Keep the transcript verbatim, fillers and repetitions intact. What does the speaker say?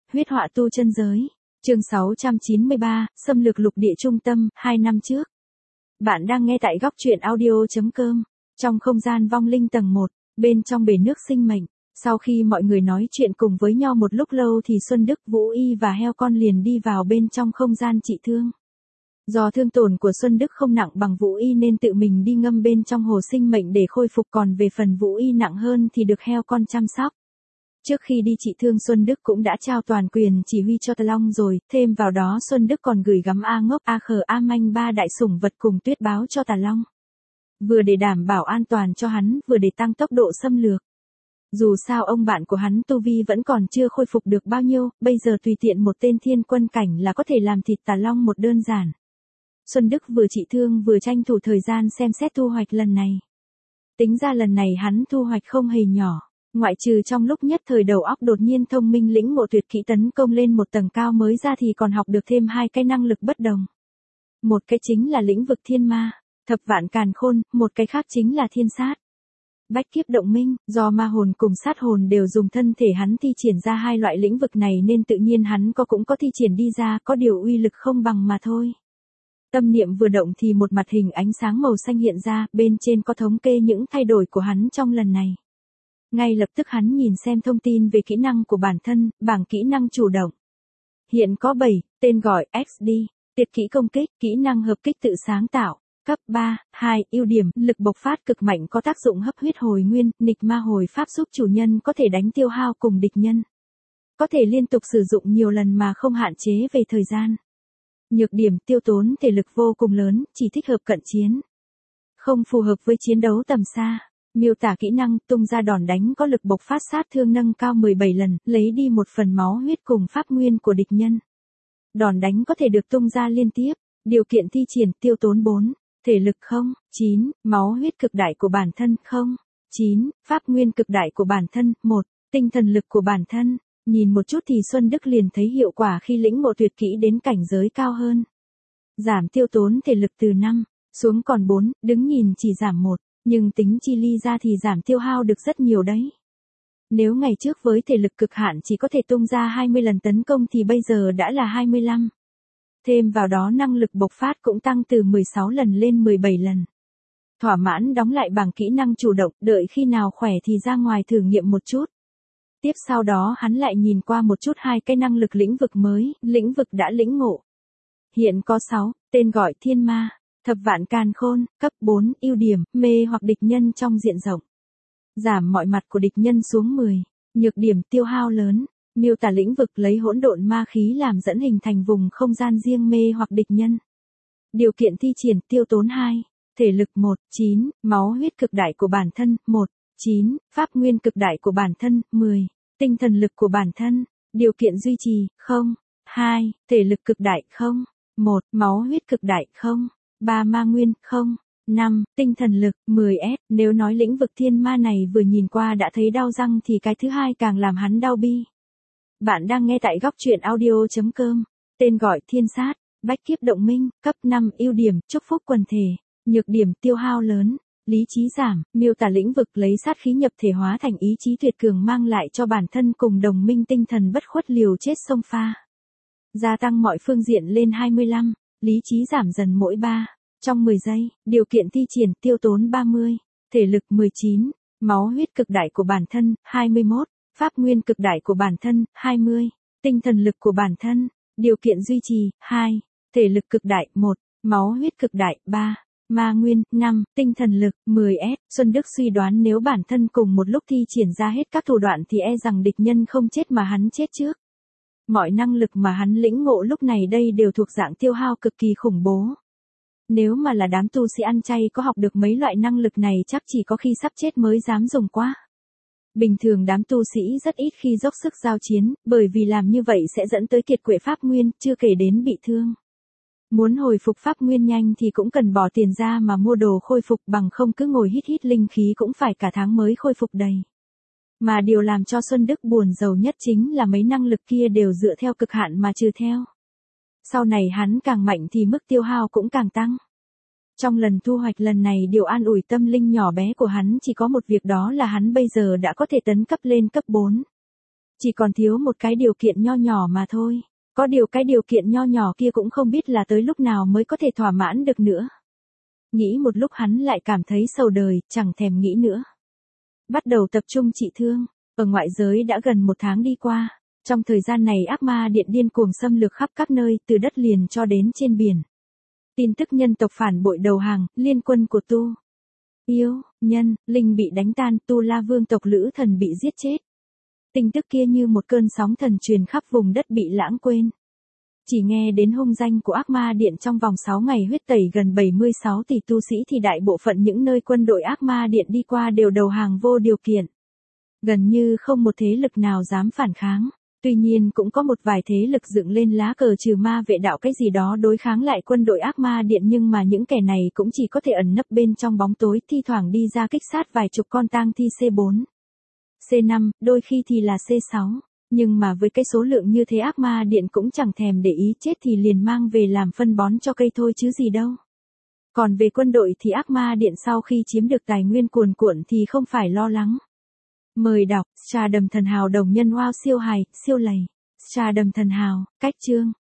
Huyết họa tu chân giới. Chương sáu trăm chín mươi ba, xâm lược lục địa trung tâm, hai năm trước. Bạn đang nghe tại góc truyện audio chấm com. Trong không gian vong linh tầng một, bên trong bể nước sinh mệnh, sau khi mọi người nói chuyện cùng với nhau một lúc lâu thì Xuân Đức, Vũ Y và heo con liền đi vào bên trong không gian trị thương. Do thương tổn của Xuân Đức không nặng bằng Vũ Y nên tự mình đi ngâm bên trong hồ sinh mệnh để khôi phục, còn về phần Vũ Y nặng hơn thì được heo con chăm sóc. Trước khi đi trị thương Xuân Đức cũng đã trao toàn quyền chỉ huy cho Tà Long rồi, thêm vào đó Xuân Đức còn gửi gắm A Ngốc, A Khờ, A Manh ba đại sủng vật cùng tuyết báo cho Tà Long. Vừa để đảm bảo an toàn cho hắn, vừa để tăng tốc độ xâm lược. Dù sao ông bạn của hắn tu vi vẫn còn chưa khôi phục được bao nhiêu, bây giờ tùy tiện một tên thiên quân cảnh là có thể làm thịt Tà Long một đơn giản. Xuân Đức vừa trị thương vừa tranh thủ thời gian xem xét thu hoạch lần này. Tính ra lần này hắn thu hoạch không hề nhỏ. Ngoại trừ trong lúc nhất thời đầu óc đột nhiên thông minh lĩnh ngộ tuyệt kỹ tấn công lên một tầng cao mới ra thì còn học được thêm hai cái năng lực bất đồng. Một cái chính là lĩnh vực thiên ma, thập vạn càn khôn, một cái khác chính là thiên sát. Bách kiếp động minh, do ma hồn cùng sát hồn đều dùng thân thể hắn thi triển ra hai loại lĩnh vực này nên tự nhiên hắn có cũng có thi triển đi ra, có điều uy lực không bằng mà thôi. Tâm niệm vừa động thì một mặt hình ánh sáng màu xanh hiện ra, bên trên có thống kê những thay đổi của hắn trong lần này. Ngay lập tức hắn nhìn xem thông tin về kỹ năng của bản thân, bảng kỹ năng chủ động. Hiện có bảy, tên gọi ích đê, tuyệt kỹ công kích, kỹ năng hợp kích tự sáng tạo, cấp ba, hai, ưu điểm, lực bộc phát cực mạnh có tác dụng hấp huyết hồi nguyên, nghịch ma hồi pháp giúp chủ nhân có thể đánh tiêu hao cùng địch nhân. Có thể liên tục sử dụng nhiều lần mà không hạn chế về thời gian. Nhược điểm, tiêu tốn thể lực vô cùng lớn, chỉ thích hợp cận chiến. Không phù hợp với chiến đấu tầm xa. Miêu tả kỹ năng, tung ra đòn đánh có lực bộc phát sát thương nâng cao mười bảy lần, lấy đi một phần máu huyết cùng pháp nguyên của địch nhân. Đòn đánh có thể được tung ra liên tiếp. Điều kiện thi triển, tiêu tốn bốn, thể lực không, chín, máu huyết cực đại của bản thân không, chín, pháp nguyên cực đại của bản thân, một, tinh thần lực của bản thân. Nhìn một chút thì Xuân Đức liền thấy hiệu quả khi lĩnh ngộ tuyệt kỹ đến cảnh giới cao hơn. Giảm tiêu tốn thể lực từ năm, xuống còn bốn, đứng nhìn chỉ giảm một. Nhưng tính chi ly ra thì giảm tiêu hao được rất nhiều đấy. Nếu ngày trước với thể lực cực hạn chỉ có thể tung ra hai mươi lần tấn công thì bây giờ đã là hai mươi lăm. Thêm vào đó năng lực bộc phát cũng tăng từ mười sáu lần lên mười bảy lần. Thỏa mãn đóng lại bảng kỹ năng chủ động, đợi khi nào khỏe thì ra ngoài thử nghiệm một chút. Tiếp sau đó hắn lại nhìn qua một chút hai cái năng lực lĩnh vực mới, lĩnh vực đã lĩnh ngộ. Hiện có sáu, tên gọi thiên ma. Thập vạn càn khôn, cấp bốn, ưu điểm, mê hoặc địch nhân trong diện rộng. Giảm mọi mặt của địch nhân xuống mười. Nhược điểm, tiêu hao lớn. Miêu tả lĩnh vực lấy hỗn độn ma khí làm dẫn hình thành vùng không gian riêng mê hoặc địch nhân. Điều kiện thi triển, tiêu tốn hai. Thể lực một, chín, máu huyết cực đại của bản thân, một, chín, pháp nguyên cực đại của bản thân, mười. Tinh thần lực của bản thân. Điều kiện duy trì, không, hai, thể lực cực đại, không, một, máu huyết cực đại, không. ba ma nguyên, không, năm, tinh thần lực, mười S, nếu nói lĩnh vực thiên ma này vừa nhìn qua đã thấy đau răng thì cái thứ hai càng làm hắn đau bi. Bạn đang nghe tại góc truyện audio chấm com, tên gọi thiên sát, bách kiếp động minh, cấp năm, ưu điểm, chúc phúc quần thể, nhược điểm, tiêu hao lớn, lý trí giảm, miêu tả lĩnh vực lấy sát khí nhập thể hóa thành ý chí tuyệt cường mang lại cho bản thân cùng đồng minh tinh thần bất khuất liều chết sông pha. Gia tăng mọi phương diện lên hai mươi lăm. Lý trí giảm dần mỗi ba, trong mười giây, điều kiện thi triển, tiêu tốn ba mươi, thể lực mười chín, máu huyết cực đại của bản thân, hai mươi mốt, pháp nguyên cực đại của bản thân, hai mươi, tinh thần lực của bản thân, điều kiện duy trì, hai, thể lực cực đại, một, máu huyết cực đại, ba, ma nguyên, năm, tinh thần lực, mười S. Xuân Đức suy đoán nếu bản thân cùng một lúc thi triển ra hết các thủ đoạn thì e rằng địch nhân không chết mà hắn chết trước. Mọi năng lực mà hắn lĩnh ngộ lúc này đây đều thuộc dạng tiêu hao cực kỳ khủng bố. Nếu mà là đám tu sĩ ăn chay có học được mấy loại năng lực này chắc chỉ có khi sắp chết mới dám dùng quá. Bình thường đám tu sĩ rất ít khi dốc sức giao chiến, bởi vì làm như vậy sẽ dẫn tới kiệt quệ pháp nguyên, chưa kể đến bị thương. Muốn hồi phục pháp nguyên nhanh thì cũng cần bỏ tiền ra mà mua đồ khôi phục, bằng không cứ ngồi hít hít linh khí cũng phải cả tháng mới khôi phục đầy. Mà điều làm cho Xuân Đức buồn rầu nhất chính là mấy năng lực kia đều dựa theo cực hạn mà trừ theo. Sau này hắn càng mạnh thì mức tiêu hao cũng càng tăng. Trong lần thu hoạch lần này điều an ủi tâm linh nhỏ bé của hắn chỉ có một việc, đó là hắn bây giờ đã có thể tấn cấp lên cấp bốn. Chỉ còn thiếu một cái điều kiện nho nhỏ mà thôi. Có điều cái điều kiện nho nhỏ kia cũng không biết là tới lúc nào mới có thể thỏa mãn được nữa. Nghĩ một lúc hắn lại cảm thấy sầu đời, chẳng thèm nghĩ nữa. Bắt đầu tập trung trị thương. Ở ngoại giới đã gần một tháng đi qua. Trong thời gian này ác ma điện điên cuồng xâm lược khắp các nơi, từ đất liền cho đến trên biển. Tin tức nhân tộc phản bội đầu hàng, liên quân của Tu, Yêu, Nhân, Linh bị đánh tan, Tu La Vương tộc Lữ Thần bị giết chết. Tin tức kia như một cơn sóng thần truyền khắp vùng đất bị lãng quên. Chỉ nghe đến hung danh của ác ma điện trong vòng sáu ngày huyết tẩy gần bảy mươi sáu tỷ tu sĩ thì đại bộ phận những nơi quân đội ác ma điện đi qua đều đầu hàng vô điều kiện. Gần như không một thế lực nào dám phản kháng. Tuy nhiên cũng có một vài thế lực dựng lên lá cờ trừ ma vệ đạo cái gì đó đối kháng lại quân đội ác ma điện, nhưng mà những kẻ này cũng chỉ có thể ẩn nấp bên trong bóng tối, thi thoảng đi ra kích sát vài chục con tang thi C bốn, C năm, đôi khi thì là C sáu. Nhưng mà với cái số lượng như thế ác ma điện cũng chẳng thèm để ý, chết thì liền mang về làm phân bón cho cây thôi chứ gì đâu. Còn về quân đội thì ác ma điện sau khi chiếm được tài nguyên cuồn cuộn thì không phải lo lắng. Mời đọc, Trà Đầm Thần Hào đồng nhân wow siêu hài, siêu lầy. Trà Đầm Thần Hào, cách chương.